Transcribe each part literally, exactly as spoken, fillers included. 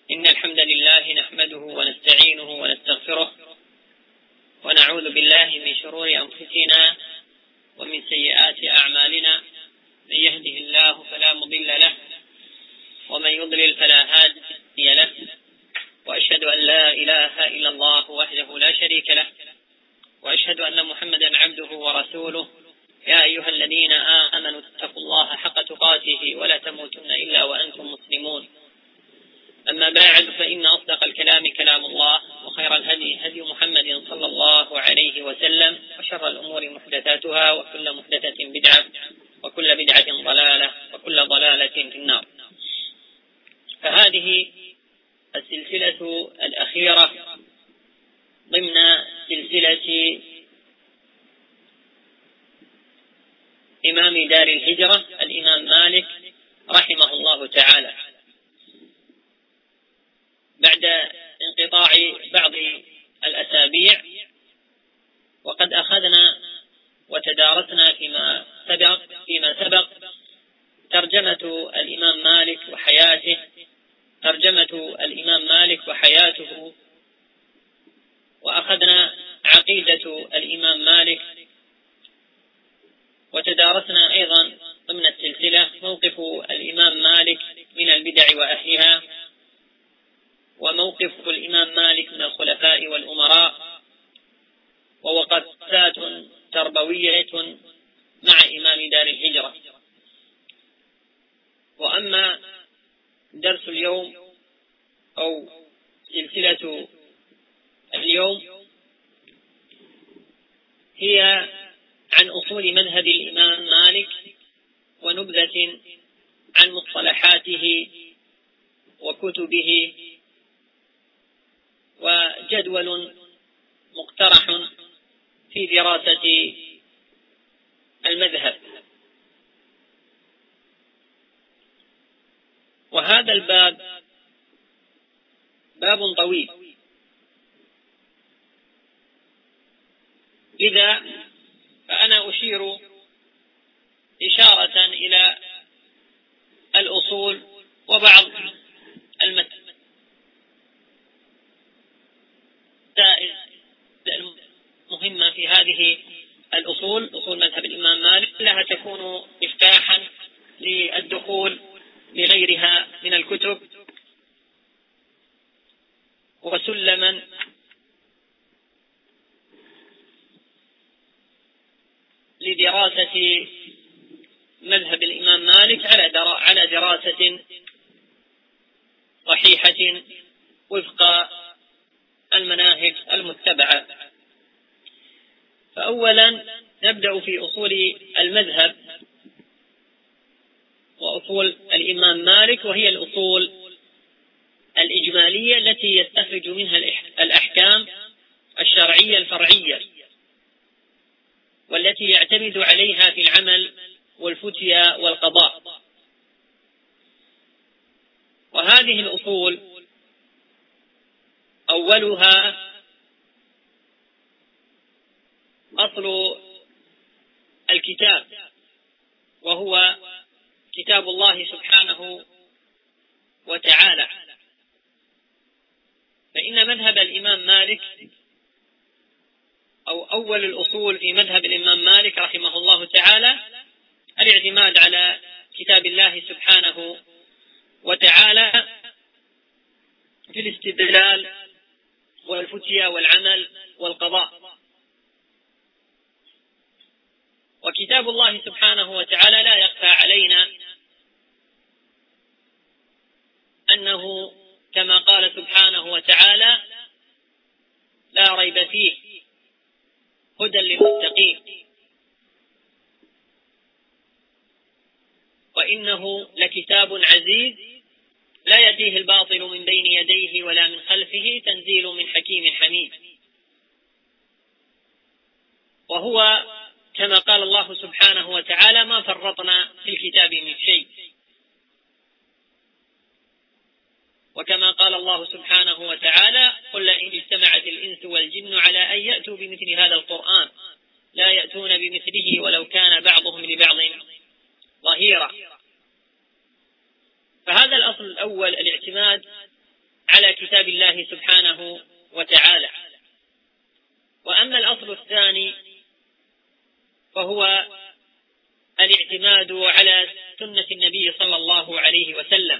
إن الحمد لله نحمده ونستعينه ونستغفره ونعوذ بالله من شرور أنفسنا ومن سيئات أعمالنا. من يهده الله فلا مضل له ومن يضلل فلا هادي له، وأشهد أن لا إله إلا الله وحده لا شريك له، وأشهد أن محمدا عبده ورسوله. يا أيها الذين آمنوا اتقوا الله حق تقاته ولا تموتن إلا وأنتم مسلمون. أما بعد، فإن أصدق الكلام كلام الله، وخير الهدي هدي محمد صلى الله عليه وسلم، وشر الأمور محدثاتها، وكل محدثة بدعة، وكل بدعة ضلالة، وكل ضلالة في النار. فهذه السلسلة الأخيرة ضمن سلسلة إمام دار الهجرة الإمام مالك رحمه الله تعالى، بعد انقطاع بعض الأسابيع. وقد أخذنا وتدارسنا فيما سبق فيما سبق ترجمة الإمام مالك وحياته ترجمة الإمام مالك وحياته وأخذنا عقيدة الإمام مالك، وتدارسنا أيضا ضمن السلسلة موقف الإمام مالك من البدع وأهلها، وموقف الإمام مالك من الخلفاء والأمراء، ووقفات تربوية مع إمام دار الهجرة. وأما درس اليوم أو سلسلة اليوم هي عن أصول مذهب الإمام مالك، ونبذة عن مصطلحاته وكتبه، وجدول مقترح في دراسة المذهب. وهذا الباب باب طويل، لذا فأنا أشير إشارة إلى الأصول وبعض المسائل المهمة في هذه الأصول، أصول مذهب الإمام مالك، لها تكون مفتاحا للدخول لغيرها من الكتب، وسلما لدراسة مذهب الإمام مالك على دراسة صحيحة وفق المناهج المتبعة. فأولا نبدأ في أصول المذهب وأصول الإمام مالك، وهي الأصول الإجمالية التي يستخرج منها الأحكام الشرعية الفرعية، والتي يعتمد عليها في العمل والفتيا والقضاء. وهذه الأصول أولها أصل الكتاب، وهو كتاب الله سبحانه وتعالى. فإن مذهب الإمام مالك أو أول الأصول في مذهب الإمام مالك رحمه الله تعالى الاعتماد على كتاب الله سبحانه وتعالى في الاستدلال والفتيا والعمل والقضاء. وكتاب الله سبحانه وتعالى لا يخفى علينا أنه كما قال سبحانه وتعالى: لا ريب فيه هدى للمتقين. وإنه لكتاب عزيز لا يأتيه الباطل من بين يديه ولا من خلفه، تنزيل من حكيم حميد. وهو كما قال الله سبحانه وتعالى: ما فرطنا في الكتاب من شيء. وكما قال الله سبحانه وتعالى: قل إن اجتمعت الإنس والجن على أن يأتوا بمثل هذا القرآن لا يأتون بمثله ولو كان بعضهم لبعض ظهيرا. فهذا الأصل الأول، الاعتماد الله سبحانه وتعالى. وأما الأصل الثاني فهو الاعتماد على سنة النبي صلى الله عليه وسلم.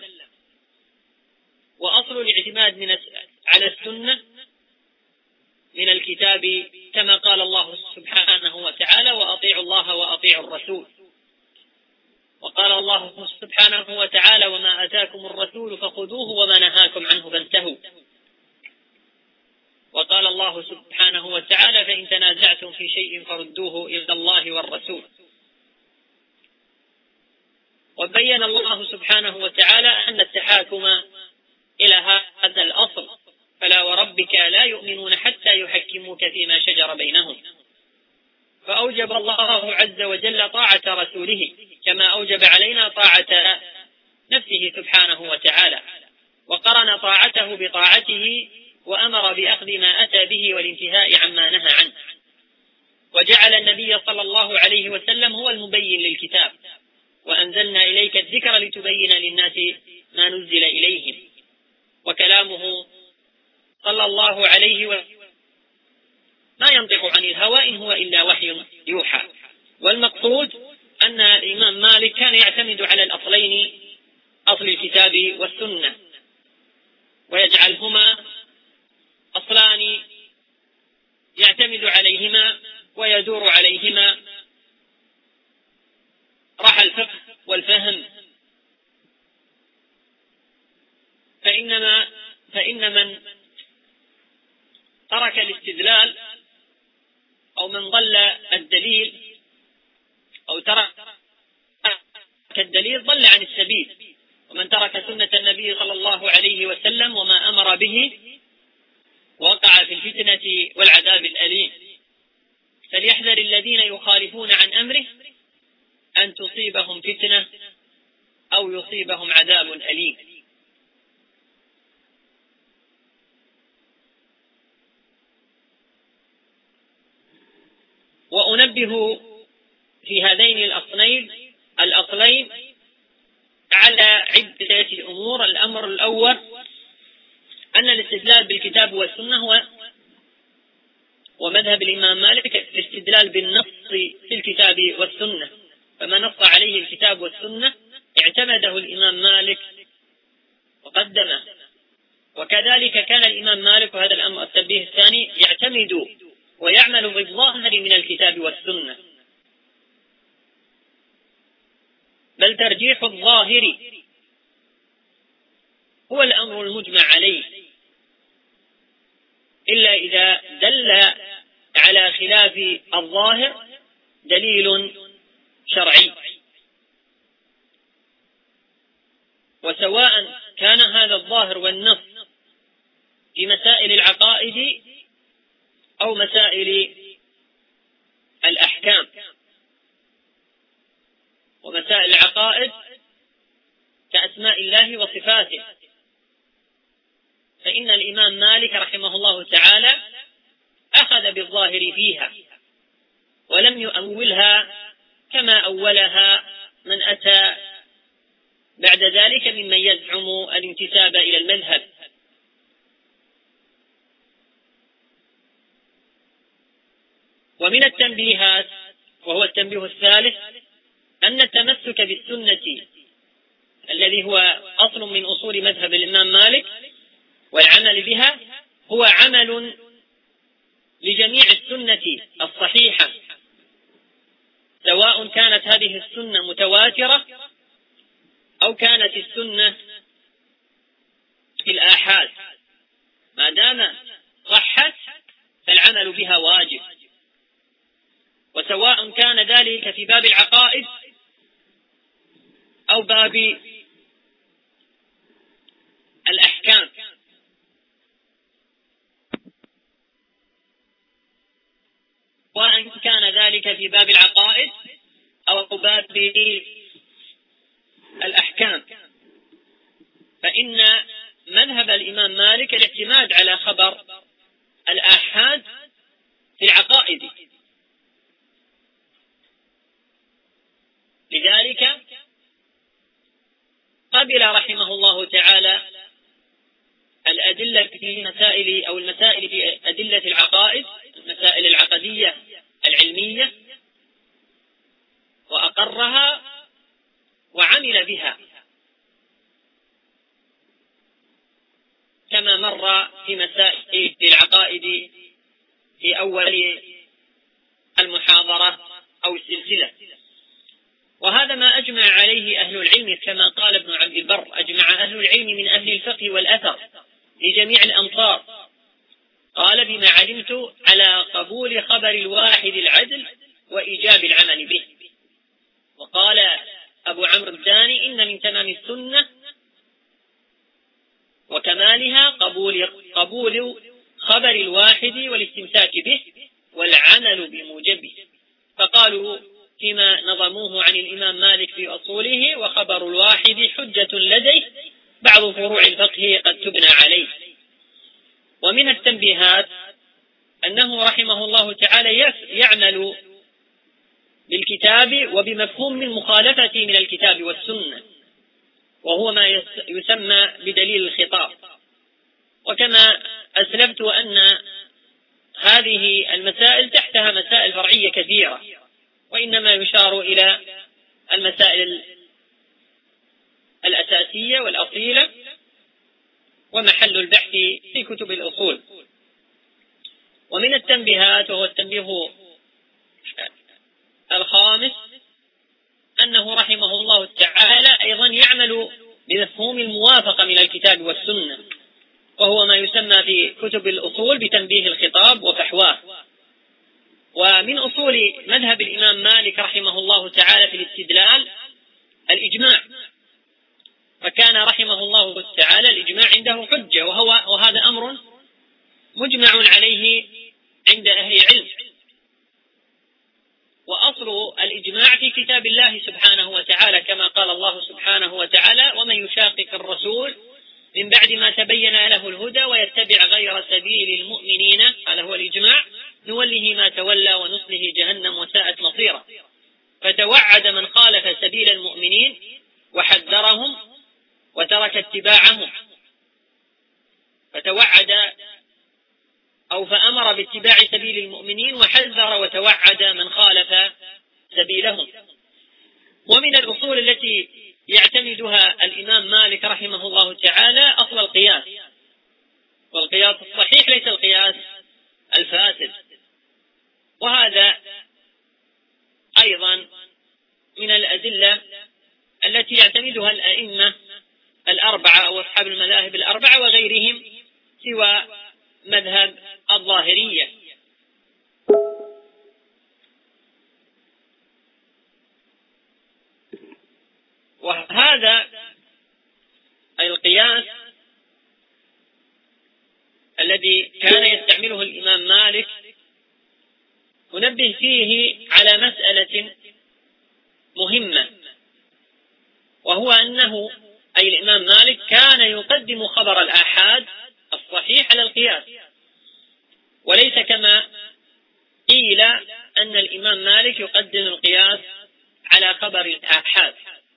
وأصل الاعتماد من على السنة من الكتاب كما قال الله سبحانه وتعالى: وأطيعوا الله وأطيعوا الرسول. وقال الله سبحانه وتعالى: وما أتاكم الرسول فخذوه وما نهاكم عنه فانتهوا. وقال الله سبحانه وتعالى: فإن تنازعتم في شيء فردوه إلى الله والرسول. وبين الله سبحانه وتعالى أن التحاكم إلى هذا الأصل: فلا وربك لا يؤمنون حتى يحكموك فيما شجر بينهم. فأوجب الله عز وجل طاعة رسوله كما أوجب علينا طاعة نفسه سبحانه وتعالى، وقرن طاعته بطاعته وأمر بأخذ ما أتى به والانتهاء عما نهى عنه. وجعل النبي صلى الله عليه وسلم هو المبين للكتاب: وأنزلنا إليك الذكر لتبين للناس ما نزل إليهم. وكلامه صلى الله عليه وسلم ما ينطق عن الهوى إن هو إلا وحي يوحى. والمقصود أن الإمام مالك كان يعتمد على الأصلين، أصل الكتاب والسنة، ويجعلهما أصلان يعتمد عليهما ويدور عليهما رحى الفقه والفهم. فإنما فإن من ترك الاستدلال أو من ضل الدليل أو ترك الدليل ضل عن السبيل. ومن ترك سنة النبي صلى الله عليه وسلم وما أمر به وقع في الفتنة والعذاب الأليم. فليحذر الذين يخالفون عن أمره أن تصيبهم فتنة أو يصيبهم عذاب أليم. وأنبه في هذين الأصلين الأصلين على عدة أمور. الأمر الأول أن الاستدلال بالكتاب والسنة هو ومذهب الإمام مالك الاستدلال بالنص في الكتاب والسنة، فما نص عليه الكتاب والسنة اعتمده الإمام مالك وقدمه. وكذلك كان الإمام مالك، وهذا الأمر التنبيه الثاني، يعتمد ويعمل بالظاهر من الكتاب والسنة، بل ترجيح الظاهر هو الأمر المجمع عليه، إلا إذا دل على خلاف الظاهر دليل شرعي. وسواء كان هذا الظاهر والنص في مسائل العقائد أو مسائل الأحكام. ومسائل العقائد كأسماء الله وصفاته، فإن الإمام مالك رحمه الله تعالى أخذ بالظاهر فيها ولم يؤولها كما أولها من أتى بعد ذلك ممن يزعم الانتساب إلى المذهب. ومن التنبيهات، وهو التنبيه الثالث، أن التمسك بالسنة الذي هو أصل من أصول مذهب الإمام مالك والعمل بها هو عمل لجميع السنة الصحيحة، سواء كانت هذه السنة متواترة أو كانت السنة في الآحاد، ما دام صحت فالعمل بها واجب. وسواء كان ذلك في باب العقائد أو باب الأحكام. وأن كان ذلك في باب العقائد أو باب الأحكام، فإن مذهب الإمام مالك الاعتماد على خبر الآحاد في العقائد. لذلك قبل رحمه الله تعالى الأدلة الأدلة في مسائل أو المسائل في أدلة العقائد، المسائل العقدية العلمية، وأقرها وعمل بها كما مر في مسائل العقائد في أول المحاضرة أو السلسلة. وهذا ما أجمع عليه أهل العلم، كما قال ابن عبد البر: أجمع أهل العلم من أهل الفقه والأثر في جميع الأمصار، قال: بما علمت على قبول خبر الواحد العدل وإيجاب العمل به. وقال أبو عمرو الثاني: إن من تمام السنة وكمالها قبول, قبول خبر الواحد والاستمساك به والعمل بموجبه. فقالوا فيما نظموه عن الإمام مالك في أصوله: وخبر الواحد حجة لديه، بعض فروع الفقه قد تبنى عليه. ومن التنبيهات أنه رحمه الله تعالى يعمل بالكتاب وبمفهوم المخالفة من الكتاب والسنة، وهو ما يسمى بدليل الخطاب. وكما أسلفت أن هذه المسائل تحتها مسائل فرعية كثيرة، وإنما يشار إلى المسائل الأساسية والأصيلة ومحل البحث في كتب الأصول. ومن التنبيهات، وهو التنبيه الخامس، أنه رحمه الله تعالى أيضا يعمل بمفهوم الموافقة من الكتاب والسنة، وهو ما يسمى في كتب الأصول بتنبيه الخطاب وفحواه. ومن أصول مذهب الإمام مالك رحمه الله تعالى في الاستدلال الإجماع، فكان رحمه الله تعالى الإجماع عنده حجة، وهو وهذا أمر مجمع عليه عند أهل العلم. وأصل الإجماع في كتاب الله سبحانه وتعالى، كما قال الله سبحانه وتعالى: ومن يشاقق الرسول من بعد ما تبين له الهدى ويتبع غير سبيل المؤمنين، هذا هو الإجماع، نوله ما تولى ونصله جهنم وساءت مصيرا. فتوعد من خالف سبيل المؤمنين وحذرهم وترك اتباعهم، فتوعد أو فأمر باتباع سبيل المؤمنين وحذر وتوعد من خالف سبيلهم. ومن الأصول التي يعتمدها الإمام مالك رحمه الله تعالى أصل القياس، والقياس الصحيح ليس القياس الفاسد. وهذا أيضا من الأدلة التي يعتمدها الأئمة الأربعة أو أصحاب المذاهب الأربعة وغيرهم سوى مذهب الظاهرية. وهذا القياس الذي كان يستعمله الإمام مالك ننبه فيه على مسألة مهمة، وهو أنه أي الإمام مالك كان يقدم خبر الآحاد الصحيح على القياس، وليس كما قيل أن الإمام مالك يقدم القياس على خبر الآحاد.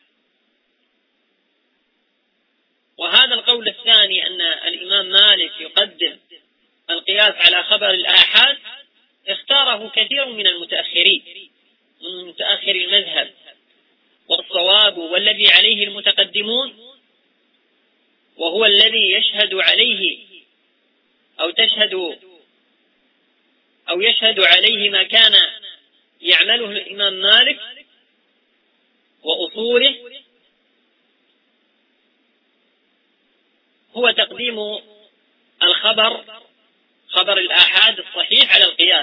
وهذا القول الثاني أن الإمام مالك يقدم القياس على خبر الآحاد اختاره كثير من المتأخرين من متأخر المذهب، والصواب والذي عليه المتقدمون، وهو الذي يشهد عليه أو تشهد أو يشهد عليه ما كان يعمله الإمام مالك وأصوله، هو تقديم الخبر خبر الآحاد الصحيح على القياس.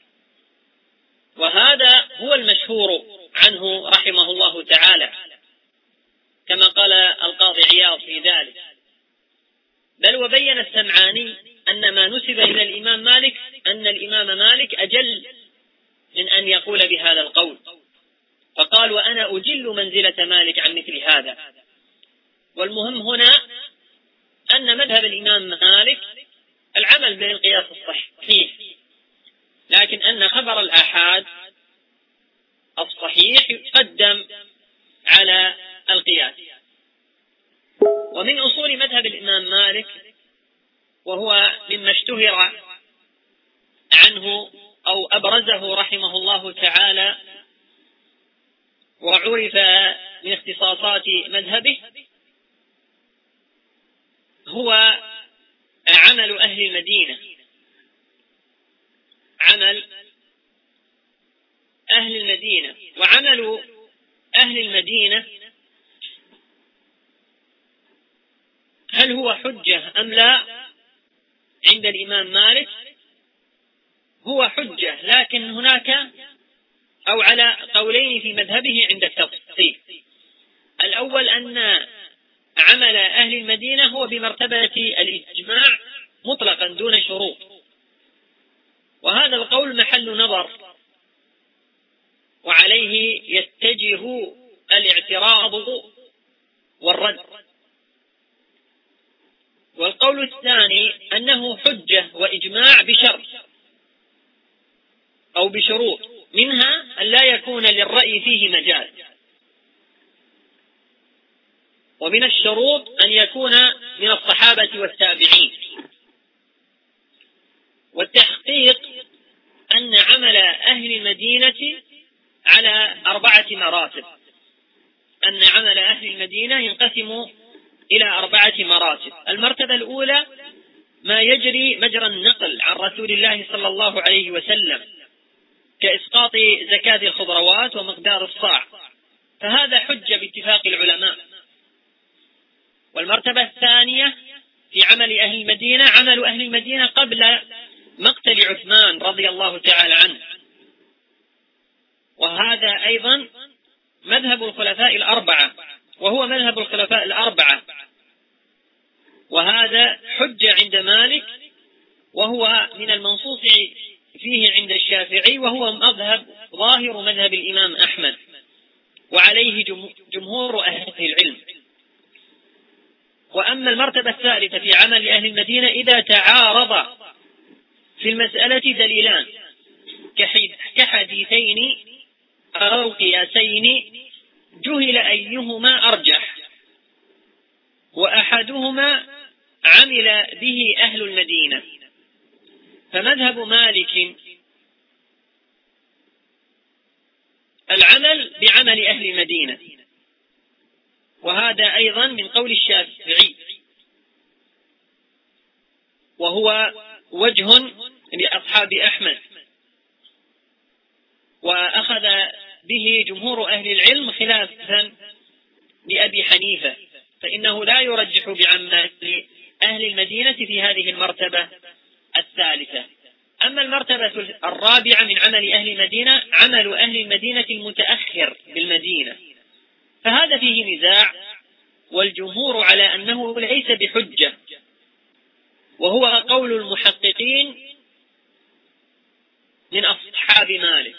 وهذا هو المشهور عنه رحمه الله تعالى، كما قال القاضي عياض في ذلك. بل وبين السمعاني أن ما نسب إلى الإمام مالك أن الإمام مالك أجل من أن يقول بهذا القول، فقال: وأنا أجل منزلة مالك عن مثل هذا. والمهم هنا أن مذهب الإمام مالك العمل بالقياس الصحيح، لكن أن خبر الآحاد الصحيح يقدم على القياس. ومن أصول مذهب الإمام مالك وهو مما اشتهر عنه أو أبرزه رحمه الله تعالى وعرف من اختصاصات مذهبه، هو عمل أهل المدينة. عمل أهل المدينة وعمل أهل المدينة هل هو حجة أم لا؟ عند الإمام مالك هو حجة، لكن هناك أو على قولين في مذهبه عند التفصيل. الأول أن عمل أهل المدينة هو بمرتبة الإجماع مطلقا دون شروط، وهذا القول محل نظر وعليه يتجه الاعتراض والرد. والقول الثاني أنه حجة وإجماع بشرط أو بشروط، منها أن لا يكون للرأي فيه مجال، ومن الشروط أن يكون من الصحابة والتابعين. والتحقيق أن عمل أهل المدينة على أربعة مراتب، أن عمل أهل المدينة ينقسم إلى أربعة مراتب. المرتبة الأولى ما يجري مجرى النقل عن رسول الله صلى الله عليه وسلم كإسقاط زكاة الخضروات ومقدار الصاع، فهذا حجة باتفاق العلماء. والمرتبة الثانية في عمل أهل المدينة عمل أهل المدينة قبل مقتل عثمان رضي الله تعالى عنه، وهذا أيضا مذهب الخلفاء الأربعة، وهو مذهب الخلفاء الأربعة، وهذا حجة عند مالك، وهو من المنصوص فيه عند الشافعي، وهو مذهب ظاهر مذهب الإمام أحمد، وعليه جمهور أهل العلم. وأما المرتبة الثالثة في عمل أهل المدينة إذا تعارض في المسألة دليلان كحديثين أو قياسين جهل أيهما أرجح، وأحدهما عمل به أهل المدينة، فمذهب مالك العمل بعمل أهل المدينة، وهذا أيضا من قول الشافعي، وهو وجه لأصحاب أحمد، وأخذ به جمهور أهل العلم خلافا لأبي حنيفة، فإنه لا يرجح بعمل أهل المدينة في هذه المرتبة الثالثة. أما المرتبة الرابعة من عمل أهل المدينة عمل أهل المدينة المتأخر بالمدينة، فهذا فيه نزاع، والجمهور على أنه ليس بحجة، وهو قول المحققين من أصحاب مالك.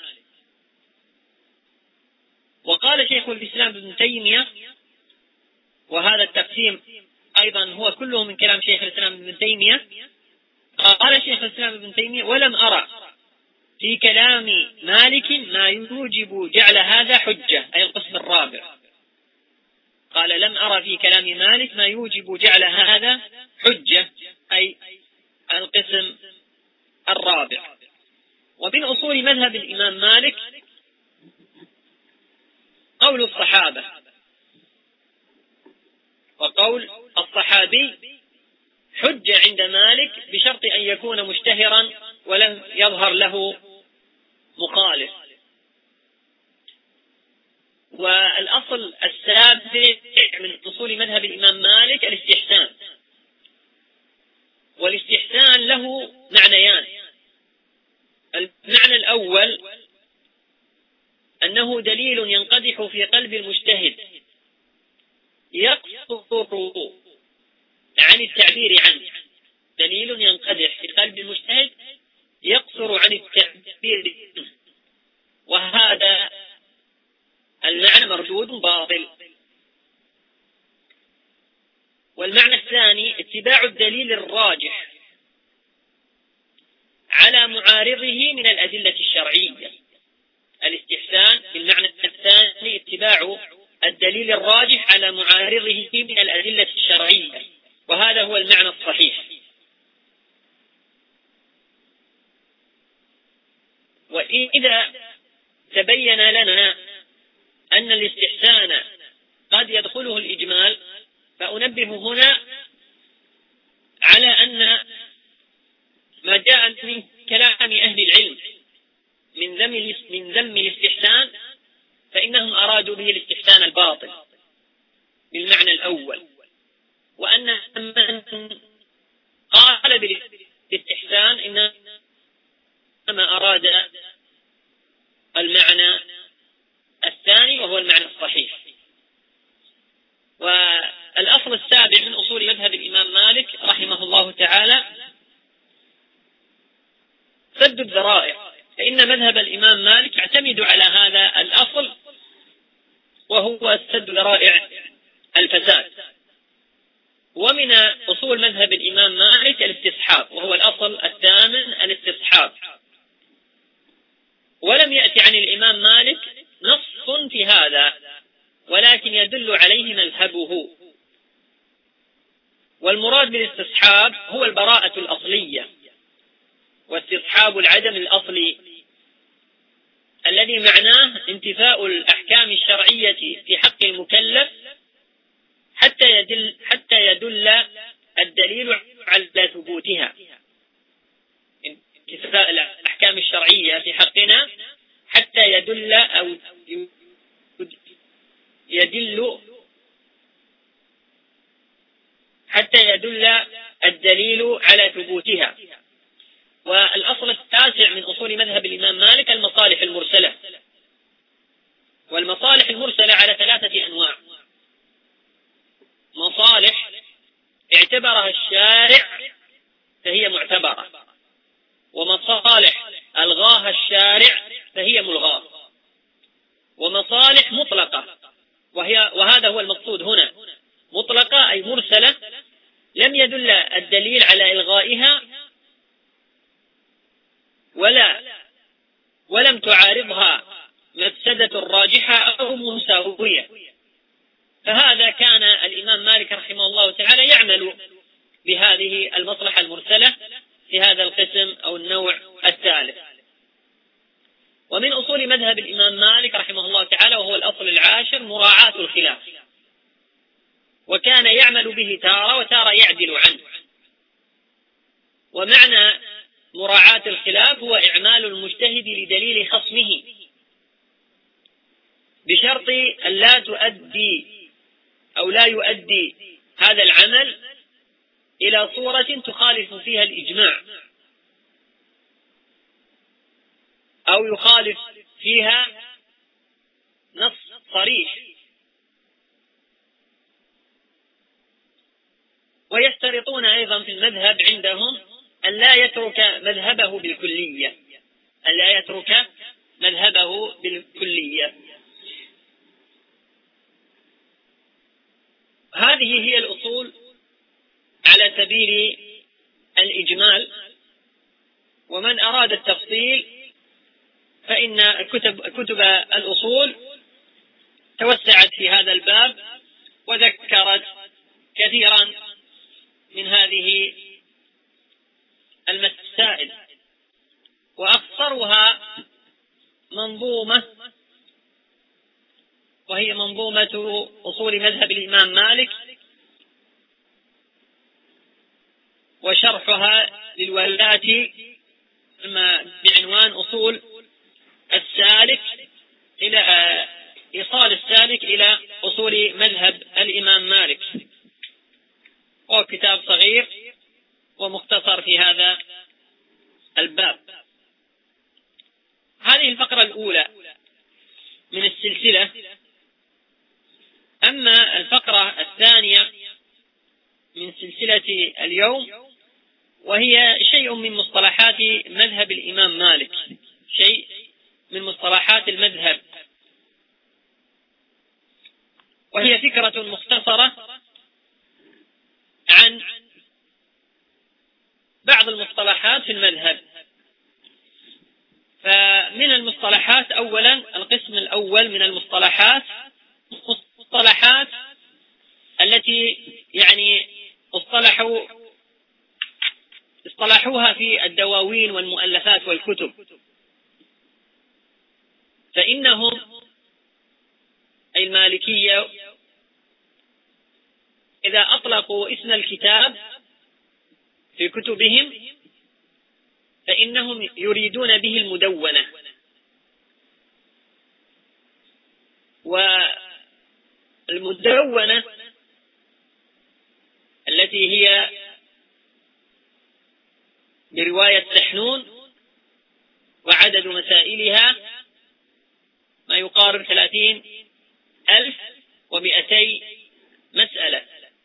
وقال شيخ الإسلام ابن تيمية، وهذا التقسيم أيضا هو كله من كلام شيخ الإسلام ابن تيمية، قال شيخ الإسلام ابن تيمية: ولم أرى في كلام مالك ما يوجب جعل هذا حجة، أي القسم الرابع. قال: لم أرى في كلام مالك ما يوجب جعل هذا حجة، أي القسم الرابع. ومن أصول مذهب الإمام مالك قول الصحابة، وقول الصحابي حجة عند مالك بشرط أن يكون مشتهرا ولم يظهر له مخالف. والأصل السابع من أصول مذهب الإمام مالك الاستحسان، والاستحسان له معنيان. المعنى الأول أنه دليل ينقدح في قلب المجتهد يقصر عن التعبير عنه، دليل ينقدح في قلب المجتهد يقصر عن التعبير، وهذا المعنى مردود باطل. والمعنى الثاني اتباع الدليل الراجح على معارضه من الأدلة الشرعية. الاستحسان بالمعنى الثاني اتباع الدليل الراجح على معارضه من الأدلة الشرعية، وهذا هو المعنى الصحيح. وإذا تبين لنا أن الاستحسان قد يدخله الإجمال، فأنبه هنا على أن ما جاء من كلام أهل العلم من ذم من ذم الاستحسان فإنهم أرادوا به الاستحسان الباطل بالمعنى الأول، وأن من قال بالاستحسان إنما أراد المعنى الثاني وهو المعنى الصحيح. والأصل السابع من أصول مذهب الإمام مالك رحمه الله تعالى سد الذرائع، فإن مذهب الإمام مالك يعتمد على هذا الأصل وهو سد ذرائع الفساد. ومن أصول مذهب الإمام مالك الاستصحاب، وهو الأصل الثامن الاستصحاب. ولم يأتي عن الإمام مالك نص في هذا، ولكن يدل عليه مذهبه. والمراد بالاستصحاب هو البراءة الأصلية، واستصحاب العدم الأصلي الذي معناه انتفاء الأحكام الشرعية في حق المكلف حتى يدل حتى يدل الدليل على ثبوتها. انتفاء الأحكام الشرعية في حقنا حتى يدل أو يدل حتى يدل الدليل على ثبوتها. والأصل التاسع من أصول مذهب الإمام مالك المصالح المرسلة. والمصالح المرسلة على ثلاثة أنواع: مصالح اعتبرها الشارع فهي معتبرة، ومصالح ألغاها الشارع فهي ملغاة، ومصالح مطلقة وهي وهذا هو المقصود هنا، مطلقة أي مرسلة لم يدل الدليل على إلغائها ولا ولم تعارضها مفسدة راجحة أو مساوية. فهذا كان الإمام مالك رحمه الله تعالى يعمل بهذه المصلحة المرسلة في هذا القسم أو النوع الثالث. ومن أصول مذهب الإمام مالك رحمه الله تعالى وهو الأصل العاشر مراعاة الخلاف، وكان يعمل به تارة وتارة يعدل عنه. ومعنى مراعاة الخلاف هو إعمال المجتهد لدليل خصمه بشرط أن لا تؤدي أو لا يؤدي هذا العمل إلى صورة تخالف فيها الإجماع أو يخالف فيها نص صريح. ويشترطون أيضا في المذهب عندهم أن لا يترك مذهبه بالكلية أن لا يترك مذهبه بالكلية. هذه هي الأصول على سبيل الإجمال. ومن أراد التفصيل فإن كتب, كتب الأصول توسعت في هذا الباب وذكرت كثيرا من هذه المسائل، وأكثرها منظومة وهي منظومة أصول مذهب الإمام مالك، وشرحها للولاة بعنوان أصول السالك إلى إيصال السالك إلى أصول مذهب الإمام مالك، وهو كتاب صغير ومختصر في هذا الباب. هذه الفقرة الأولى من السلسلة. أما الفقرة الثانية من سلسلة اليوم وهي شيء من مصطلحات مذهب الإمام مالك، شيء من مصطلحات المذهب، وهي فكرة مختصرة عن بعض المصطلحات في المذهب. فمن المصطلحات أولا القسم الأول من المصطلحات مصطلحات التي يعني اصطلحوا اصطلحوها في الدواوين والمؤلفات والكتب، فإنهم أي المالكية إذا أطلقوا اسم الكتاب في كتبهم فإنهم يريدون به المدونة، والمدونة التي هي برواية سحنون وعدد مسائلها ما يقارب ثلاثين ألف ومئتي مسألة.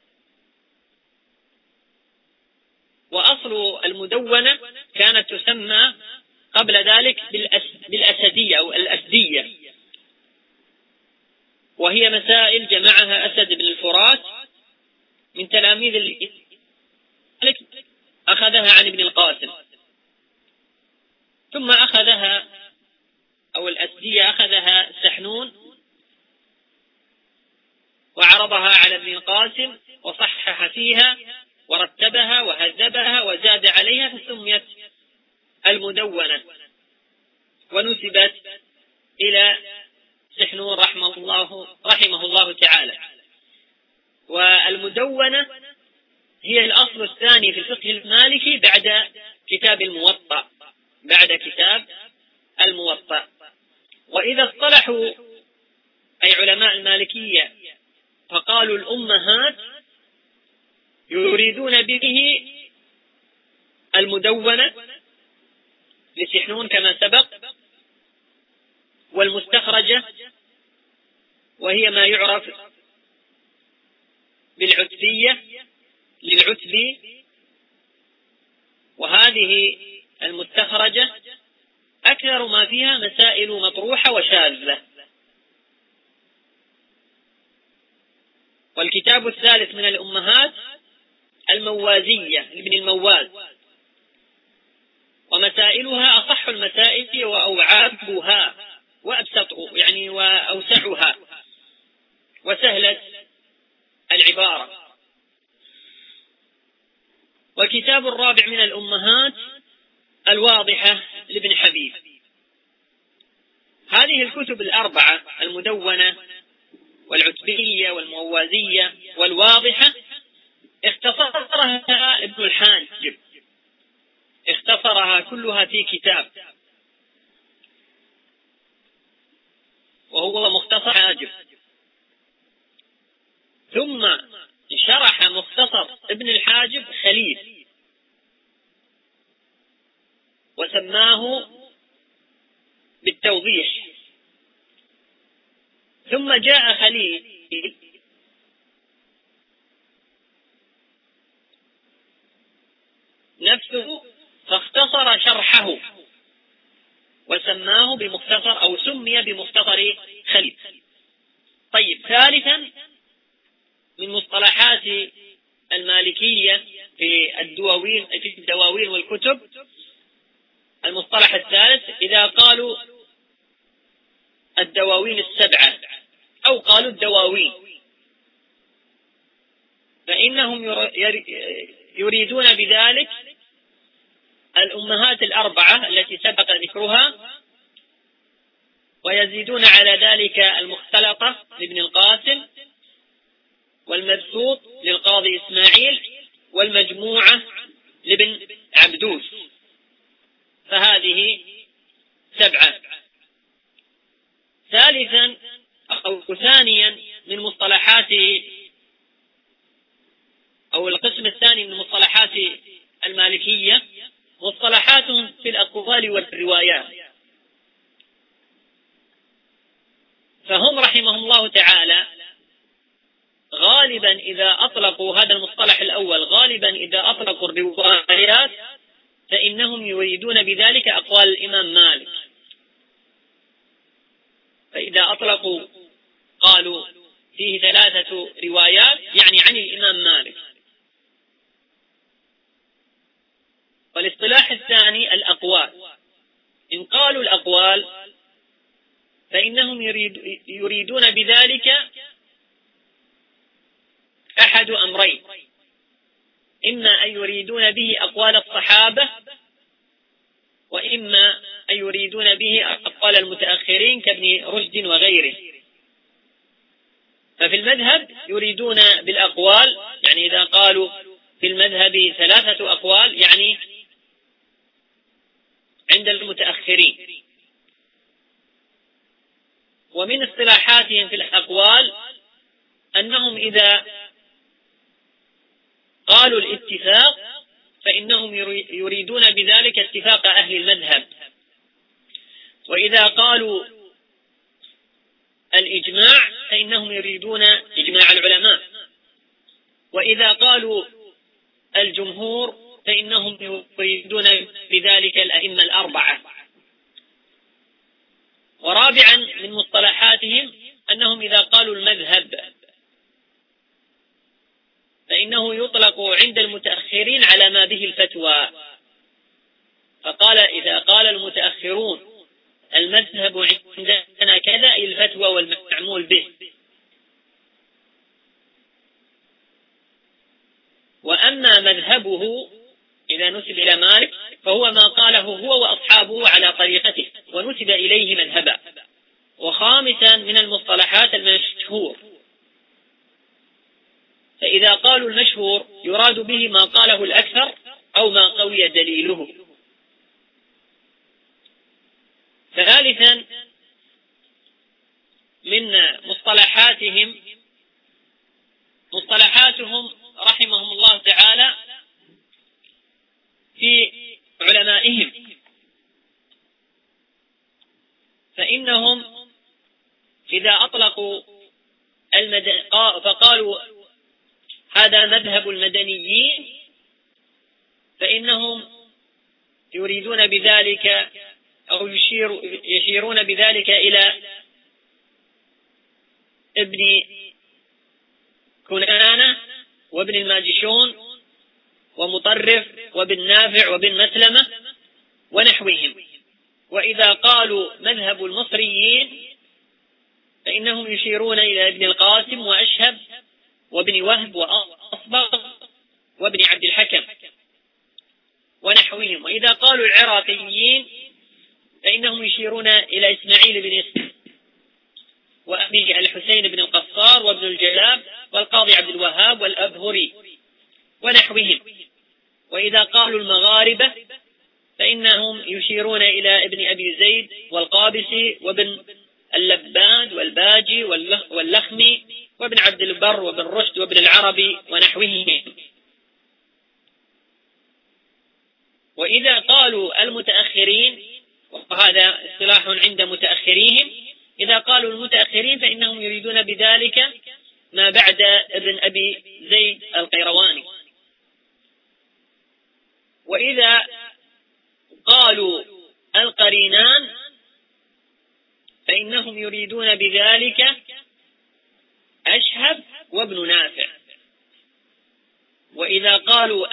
وأصل المدونة كانت تسمى قبل ذلك بالأسدية أو الأسدية، وهي مسائل جمعها أسد بن الفرات من تلاميذ المالك، أخذها عن ابن القاسم، ثم أخذها أو الأسدية أخذها سحنون وعرضها على ابن القاسم وصحح فيها ورتبها وهذبها وزاد عليها فسميت المدونة ونسبت إلى سحنون رحمه الله رحمه الله تعالى. والمدونة هي الأصل الثاني في الفقه المالكي بعد كتاب الموطأ بعد كتاب الموطأ. وإذا اصطلحوا أي علماء المالكية فقالوا الأمهات يريدون به المدونة لسحنون كما سبق، والمستخرجة وهي ما يعرف بالعتبية للعتبي، وهذه المستخرجة أكثر ما فيها مسائل مطروحة وشاذة. والكتاب الثالث من الأمهات الموازية لابن المواز، ومسائلها أصح المسائل وأوعابها وأبسط يعني وأوسعها وسهلة العبارة. والكتاب الرابع من الأمهات الواضحة لابن حبيب. هذه الكتب الأربعة المدونة والعتبية والموازية والواضحة اختصرها ابن الحاجب، اختصرها كلها في كتاب وهو مختصر حاجب، ثم شرح مختصر ابن الحاجب خليل وسماه بالتوضيح، ثم جاء خليل نفسه فاختصر شرحه وسماه بمختصر أو سمي بمختصر خليل. طيب، ثالثا من مصطلحات المالكية في الدواوين في الدواوين والكتب المصطلح الثالث إذا قالوا الدواوين السبعة أو قالوا الدواوين فإنهم يريدون بذلك الأمهات الأربعة التي سبق ذكرها، ويزيدون على ذلك المختلطة لابن القاسم، والمبسوط للقاضي إسماعيل، والمجموعة لابن عبدوس، فهذه سبعة. ثالثا أو ثانيا من مصطلحات أو القسم الثاني من مصطلحات المالكية مصطلحاتهم في الأقوال والروايات. فهم رحمهم الله تعالى غالبا إذا أطلقوا هذا المصطلح الأول غالبا إذا أطلقوا الروايات فإنهم يريدون بذلك أقوال الإمام مالك. فإذا أطلقوا قالوا فيه ثلاثة روايات يعني عن الإمام مالك. والاصطلاح الثاني الأقوال. إن قالوا الأقوال فإنهم يريد يريدون بذلك أحد أمرين: إما أن يريدون به أقوال الصحابة، وإما أي يريدون به أقوال المتأخرين كابن رشد وغيره. ففي المذهب يريدون بالأقوال، يعني إذا قالوا في المذهب ثلاثة أقوال يعني عند المتأخرين. ومن اصطلاحاتهم في الأقوال أنهم إذا قالوا الاتفاق فإنهم يريدون بذلك اتفاق أهل المذهب، وإذا قالوا الإجماع فإنهم يريدون إجماع العلماء، وإذا قالوا الجمهور فإنهم يريدون بذلك الأئمة الأربعة. ورابعا من مصطلحاتهم أنهم إذا قالوا المذهب فإنه يطلق عند المتأخرين على ما به الفتوى، فقال إذا قال المتأخرون المذهب عندنا كذا الفتوى والمعمول به. وأما مذهبه إذا نسب إلى مالك فهو ما قاله هو وأصحابه على طريقته ونسب إليه مذهبا. وخامسا من المصطلحات المشهور، فإذا قالوا المشهور يراد به ما قاله الأكثر أو ما قوي دليله. ثالثا من مصطلحاتهم مصطلحاتهم رحمهم الله تعالى في علمائهم، فإنهم إذا أطلقوا المد... فقالوا هذا مذهب المدنيين فإنهم يريدون بذلك أو يشير يشيرون بذلك إلى ابن كنانة وابن الماجشون ومطرف وابن نافع وابن مسلمة ونحوهم. وإذا قالوا مذهب المصريين فإنهم يشيرون إلى ابن القاسم وأشهب وابن وهب وأصبغ وابن عبد الحكم ونحوهم. وإذا قالوا العراقيين فإنهم يشيرون إلى إسماعيل بن إسحاق وأبي الحسين بن القصار وابن الجلاب والقاضي عبد الوهاب والأبهري ونحوهم. وإذا قالوا المغاربة فإنهم يشيرون إلى ابن أبي زيد والقابسي وابن اللباد والباجي واللخمي وابن عبد البر وابن رشد وابن العربي ونحوهم. وإذا قالوا المتأخرين، وهذا اصطلاح عند متأخريهم، إذا قالوا المتأخرين فإنهم يريدون بذلك ما بعد ابن أبي زيد القيرواني. وإذا قالوا القرينان فإنهم يريدون بذلك أشهب وابن نافع. وإذا قالوا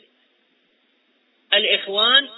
الإخوان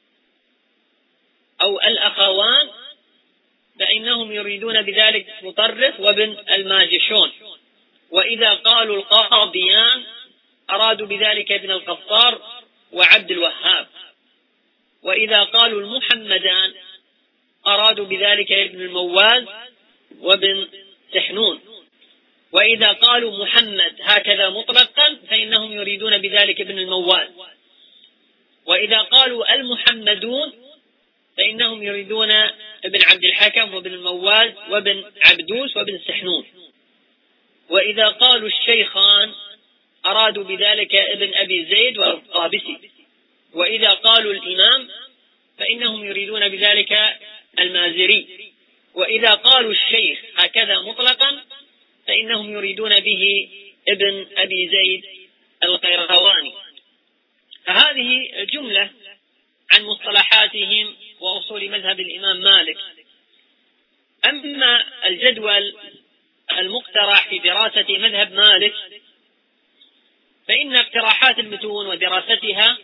أو الأخوان فإنهم يريدون بذلك مطرف وابن الماجشون. وإذا قالوا القاضيان أرادوا بذلك ابن القصار وعبد الوهاب. وإذا قالوا المحمدان أرادوا بذلك ابن المواز وابن سحنون. وإذا قالوا محمد هكذا مطلقا فإنهم يريدون بذلك ابن المواز. وإذا قالوا المحمدون فإنهم يريدون ابن عبد الحكم وابن المواز وابن عبدوس وابن سحنون. وإذا قالوا الشيخان أرادوا بذلك ابن أبي زيد والقابسي. وإذا قالوا الإمام فإنهم يريدون بذلك المازري. وإذا قالوا الشيخ هكذا مطلقا فإنهم يريدون به ابن أبي زيد القيرواني. فهذه جملة عن مصطلحاتهم وأصول مذهب الإمام مالك. أما الجدول المقترح في دراسة مذهب مالك فإن اقتراحات المتون ودراستها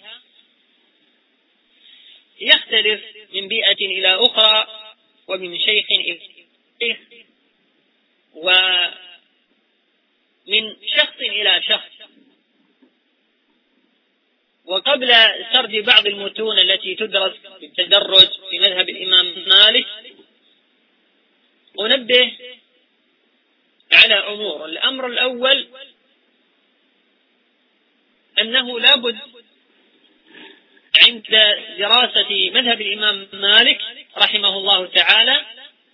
يختلف من بيئة إلى أخرى ومن شيخ إلى شيخ ومن شخص إلى شخص. وقبل سرد بعض المتون التي تدرس بالتدرج في مذهب الإمام مالك أنبه على أمور. الأمر الأول أنه لابد عند دراسة مذهب الإمام مالك رحمه الله تعالى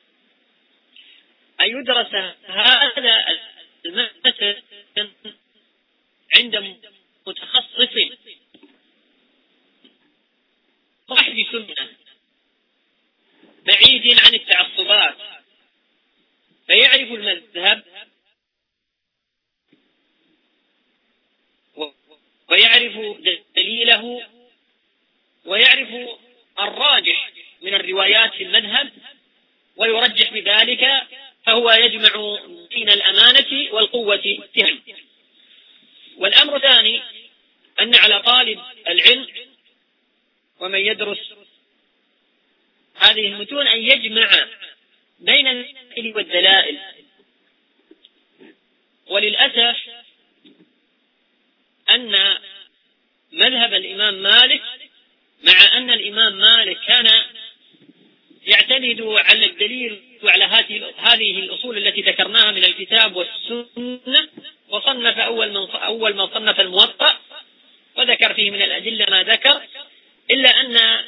أن يدرس هذا المثل عند متخصص صاحب سنة بعيد عن التعصبات، فيعرف المذهب ويعرف دليله ويعرف الراجح من الروايات في المذهب ويرجح بذلك، فهو يجمع بين الأمانة والقوة في العلم. والأمر الثاني أن على طالب العلم ومن يدرس هذه المتون أن يجمع بين الدليل والدلائل. وللأسف أن مذهب الإمام مالك، مع أن الإمام مالك كان يعتمد على الدليل وعلى هذه الأصول التي ذكرناها من الكتاب والسنة، وصنف أول من أول ما صنف الموطأ وذكر فيه من الأدلة ما ذكر، إلا أن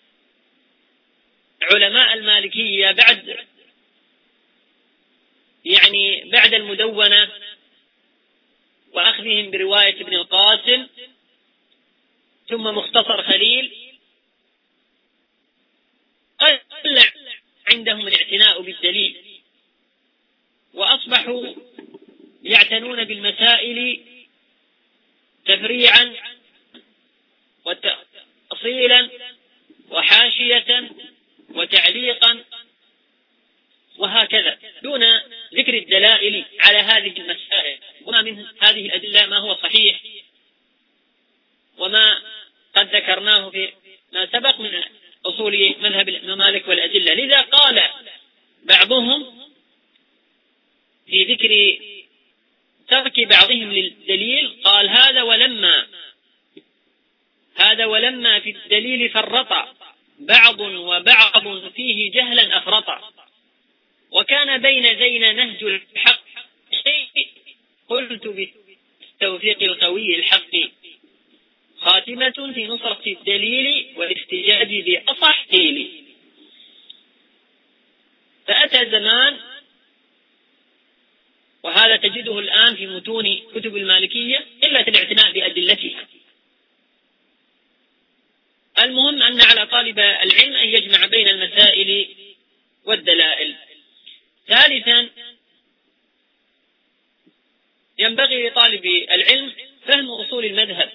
علماء المالكية بعد يعني بعد المدونة وأخذهم برواية ابن القاسم ثم مختصر خليل قل عندهم الاعتناء بالدليل، وأصبحوا يعتنون بالمسائل تفريعا وتأصيلا وحاشية وتعليقا وهكذا، دون ذكر الدلائل على هذه المسائل، وما من هذه الأدلة ما هو صحيح وما قد ذكرناه في ما سبق من أصول مذهب الإمام مالك والأدلة. لذا قال بعضهم في ذكر ترك بعضهم للدليل، قال هذا ولما هذا ولما في الدليل فرط بعض وبعض فيه جهلا أفرط، وكان بين زين نهج الحق شيء قلت بالتوفيق القوي الحق خاتمة في نصرة الدليل والاحتجاج بأصح قيل. فأتى زمان، وهذا تجده الآن في متون كتب المالكية، إلا الاعتناء بأدلتها. المهم أن على طالب العلم أن يجمع بين المسائل والدلائل. ثالثا، ينبغي لطالب العلم فهم أصول المذهب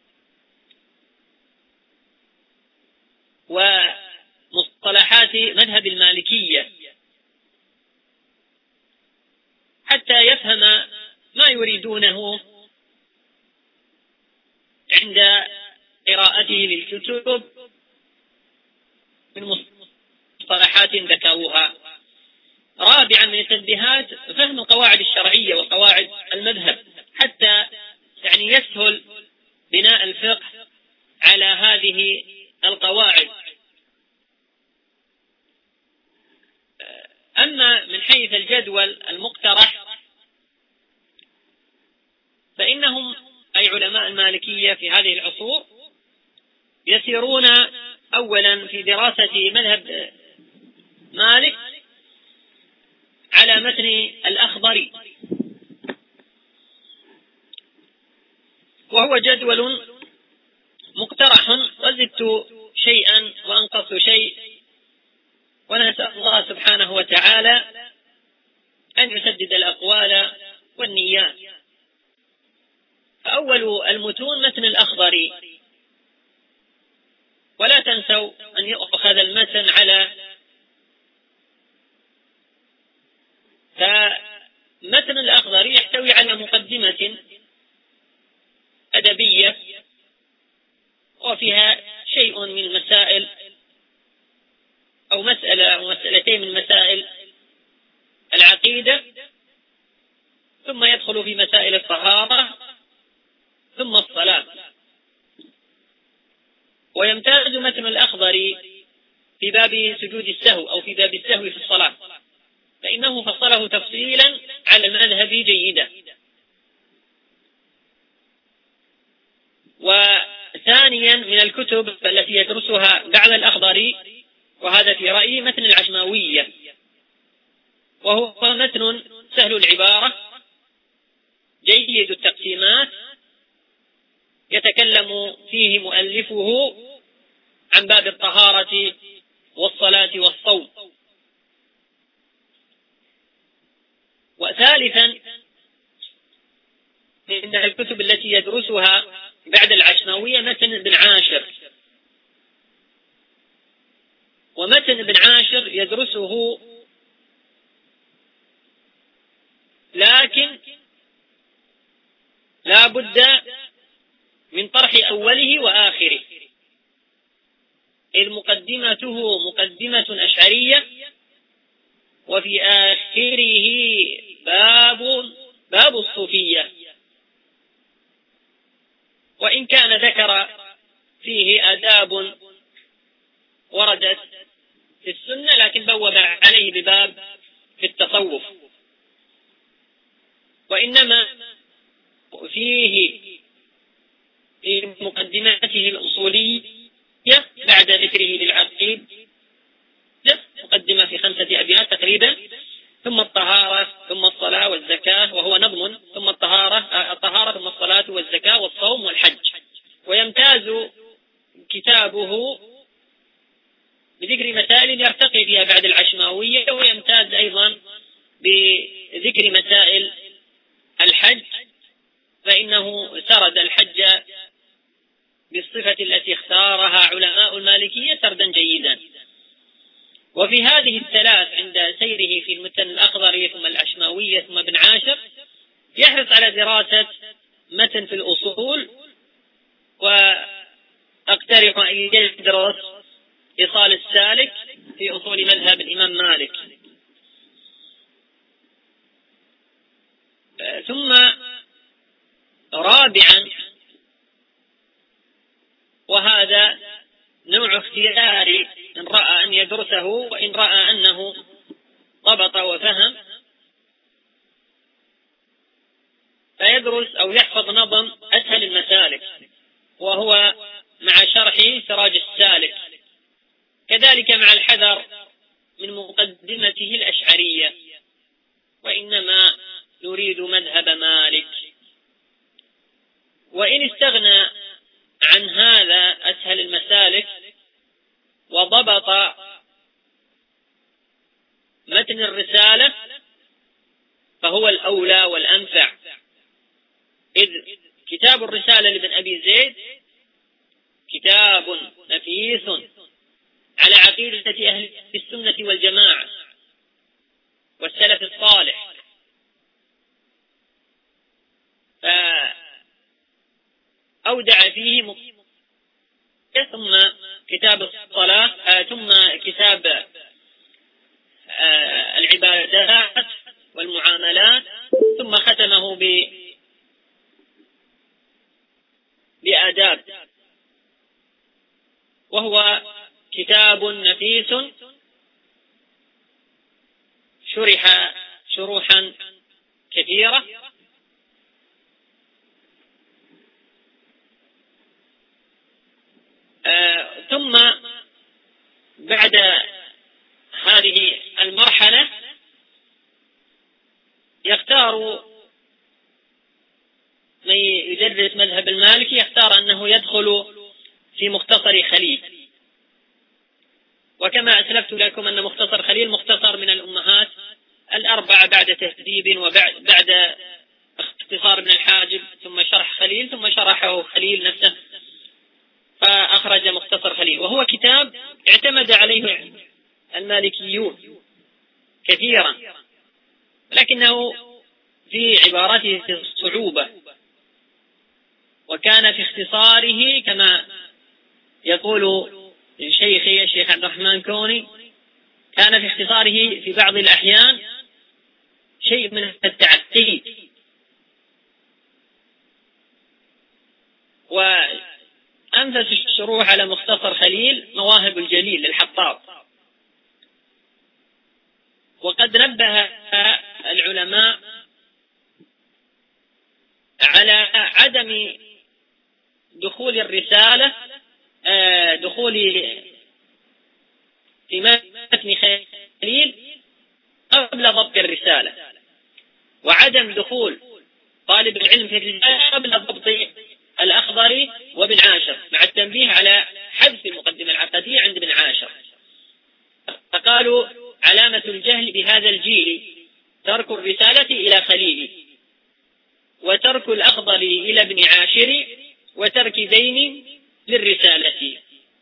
ومصطلحات مذهب المالكية حتى يفهم ما يريدونه عند قراءته للكتب من مصطلحات ذكروها. رابعا من التنبيهات فهم القواعد الشرعية وقواعد المذهب حتى يعني يسهل بناء الفقه على هذه القواعد. أما من حيث الجدول المقترح فإنهم أي علماء المالكية في هذه العصور يسيرون أولا في دراسة مذهب مالك على متن الأخضري، وهو جدول مقترح، وزدت شيئا وأنقصت شيء، ونسأل الله سبحانه وتعالى أن يسدد الأقوال والنيات. فأول المتون متن الأخضري، ولا تنسوا أن يؤخذ المتن على فمتن الأخضري يحتوي على مقدمة أدبية وفيها شيء من المسائل أو مسألة أو مسألتين من مسائل العقيدة، ثم يدخل في مسائل الطهارة ثم الصلاة. ويمتاز متن الأخضر في باب سجود السهو أو في باب السهو في الصلاة، فإنه فصله تفصيلا على المذهب جيدا. وثانيا من الكتب التي يدرسها بعد الأخضر، وهذا في رأيي، متن العشماوية، وهو متن سهل العبارة جيد التقسيمات، يتكلم فيه مؤلفه عن باب الطهارة والصلاة والصوم. وثالثا من الكتب التي يدرسها بعد العشماوية متن ابن عاشر، ومتن ابن عاشر يدرسه لكن لا بد من طرح أوله وآخره، إذ مقدمته مقدمة أشعرية، وفي آخره باب باب الصوفية، وإن كان ذكر فيه آداب وردت في السنة لكن بوب عليه بباب في التصوف، وإنما فيه في مقدمته الأصولية بعد ذكره للعقيد مقدمة في خمسة أبيات تقريبا، ثم الطهارة ثم الصلاة والزكاة، وهو نظم، ثم الطهارة الطهارة ثم الصلاة والزكاة والصوم والحج. ويمتاز كتابه بذكر مسائل يرتقي فيها بعد العشماوية، ويمتاز أيضا بذكر مسائل الحج، فإنه سرد الحج بالصفة التي اختارها علماء المالكية سردا جيدا. وفي هذه الثلاث عند سيره في المتن الأخضر ثم العشماوية ثم ابن عاشر يحرص على دراسة متن في الأصول، وأقترح أن يدرس إيصال السالك في أصول مذهب الإمام مالك. ثم رابعا، وهذا نوع اختياري إن رأى أن يدرسه وإن رأى أنه ضبط وفهم، فيدرس أو يحفظ نظم أسهل المسالك، وهو مع شرح سراج السالك، كذلك مع الحذر من مقدمته الأشعرية، وإنما نريد مذهب مالك. وإن استغنى عن هذا أسهل المسالك وضبط متن الرسالة فهو الأولى والأنفع، إذ كتاب الرسالة لابن أبي زيد كتاب نفيس على عقيدة أهل السنة والجماعة والسلف الصالح، فأودع فيه م... ثم كتاب الصلاة، ثم كتاب العبادات والمعاملات، ثم ختمه ب... بآداب، وهو كتاب نفيس شرح شروحا كثيرة، آه ثم بعد هذه المرحلة يختار من يدرس مذهب المالكي، يختار أنه يدخل في مختصر خليل. وكما أسلفت لكم أن مختصر خليل مختصر من الأمهات الأربعة بعد تهذيب وبعد بعد اختصار ابن الحاجب، ثم شرح خليل، ثم شرحه خليل نفسه فأخرج مختصر خليل، وهو كتاب اعتمد عليه المالكيون كثيرا، لكنه في عبارته صعوبة، وكان في اختصاره كما يقول شيخي الشيخ عبد الرحمن كوني، كان في اختصاره في بعض الأحيان شيء من التعقيد. وأنا أنفس الشروح على مختصر خليل مواهب الجليل للحطاب. وقد نبه العلماء على عدم دخول الرسالة دخول في متن خليل قبل ضبط الرسالة، وعدم دخول طالب العلم في الرسالة قبل ضبط الأخضري وابن عاشر، مع التنبيه على حذف المقدمة العقدية عند ابن عاشر. فقالوا علامة الجهل بهذا الجيل ترك الرسالة إلى خليل، وترك الأخضري إلى ابن عاشر، وترك ذين للرسالة.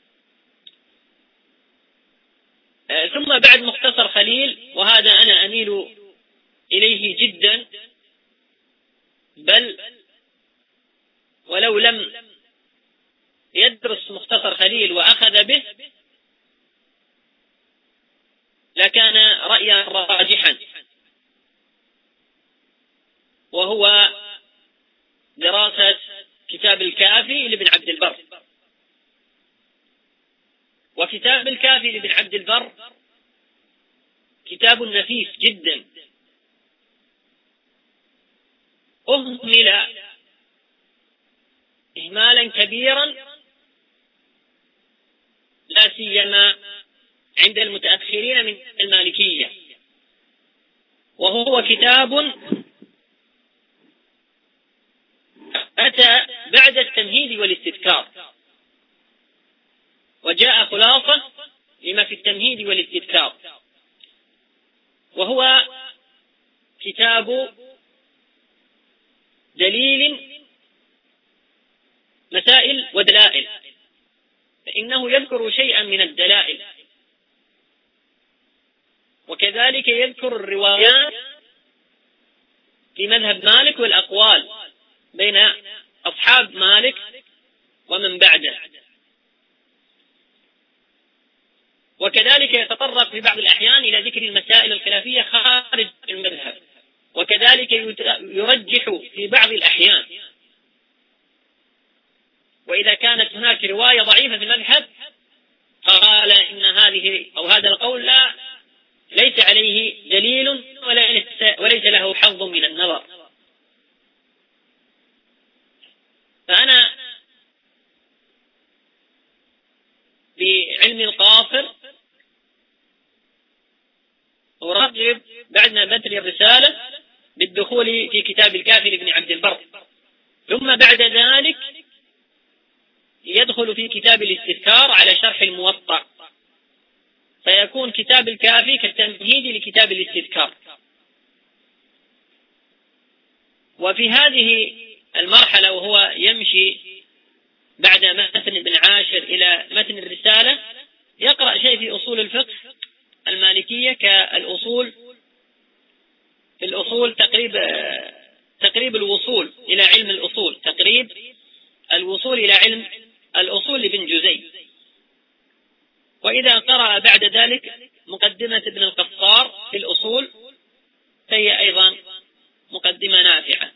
ثم بعد مختصر خليل، وهذا أنا أميل إليه جدا، بل ولو لم يدرس مختصر خليل وأخذ به لكان رأيا راجحا، وهو دراسة كتاب الكافي لابن عبد البر. وكتاب الكافي لابن عبد البر كتاب نفيس جدا، أهمل إهمالا كبيرا، لا سيما عند المتأخرين من المالكية، وهو كتاب أتى بعد التمهيد والاستذكار، وجاء خلاصة لما في التمهيد والاستذكار، وهو كتاب دليل مسائل ودلائل، فإنه يذكر شيئا من الدلائل، وكذلك يذكر الروايات في مذهب مالك والأقوال بين أصحاب مالك ومن بعده، وكذلك يتطرق في بعض الأحيان إلى ذكر المسائل الخلافية خارج المذهب، وكذلك يرجح في بعض الأحيان، وإذا كانت هناك رواية ضعيفة في المذهب قال إن هذه أو هذا القول لا ليس عليه دليل وليس له حظ من النظر. فأنا بعلم القاصر أرغب بعد ما بتري الرسالة بالدخول في كتاب الكافي لابن عبد البر، ثم بعد ذلك يدخل في كتاب الاستذكار على شرح الموطأ، فيكون كتاب الكافي كالتمهيد لكتاب الاستذكار. وفي هذه المرحلة وهو يمشي بعد متن ابن عاشر إلى متن الرسالة يقرأ شيء في أصول الفقه المالكية كالأصول في الأصول تقريب تقريب الوصول إلى علم الأصول، تقريب الوصول إلى علم الأصول لابن جزي. وإذا قرأ بعد ذلك مقدمة ابن القصار في الأصول فهي أيضا مقدمة نافعة.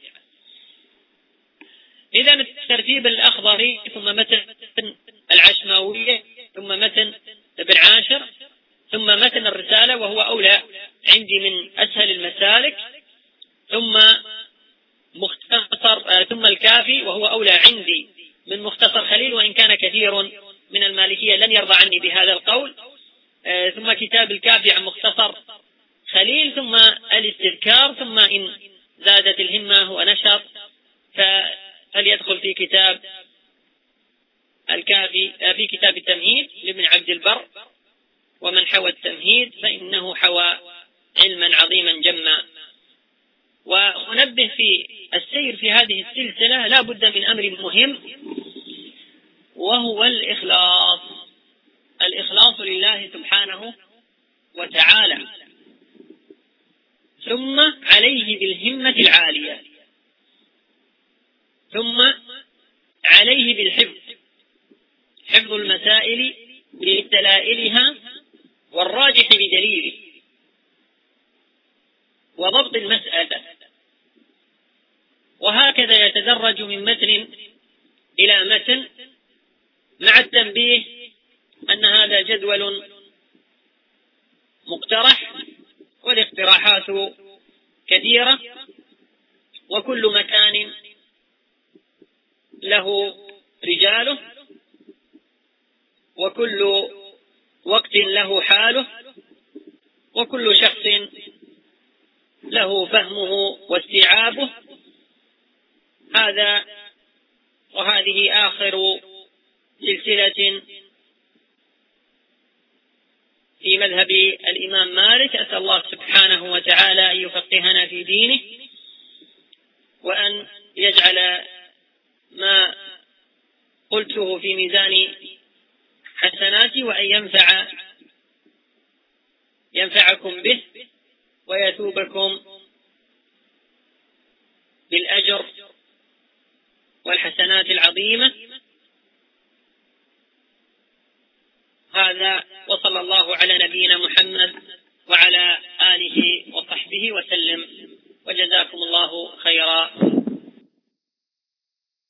إذا الترتيب الأخضري ثم متن العشماوية ثم متن ابن عاشر ثم متن الرسالة وهو أولى عندي من أسهل المسالك، ثم مختصر ثم الكافي وهو أولى عندي من مختصر خليل، وإن كان كثير من المالكية لن يرضى عني بهذا القول، ثم كتاب الكافي عن مختصر خليل، ثم الاستذكار، ثم إن زادت الهمة ونشط فليدخل في كتاب الكافي في كتاب التمهيد لابن عبد البر، ومن حوى التمهيد فإنه حوى علما عظيما جما. وننبه في السير في هذه السلسلة لا بد من أمر مهم، وهو الإخلاص الإخلاص لله سبحانه وتعالى، ثم عليه بالهمة العالية، ثم عليه بالحفظ، حفظ المسائل بدلائلها والراجح بدليله، وضبط المسألة، وهكذا يتدرج من متن إلى متن مع التنبيه أن هذا جدول مقترح، والاقتراحات كثيرة، وكل مكان له رجاله، وكل وقت له حاله، وكل شخص له فهمه واستيعابه. هذا وهذه آخر سلسلة في مذهب الإمام مالك. أسأل الله سبحانه وتعالى أن يفقهنا في دينه، وأن يجعل ما قلته في ميزان حسناتي، وأن ينفع ينفعكم به ويثوبكم بالأجر والحسنات العظيمة. هذا، وصلى الله على نبينا محمد وعلى آله وصحبه وسلم، وجزاكم الله خيرا.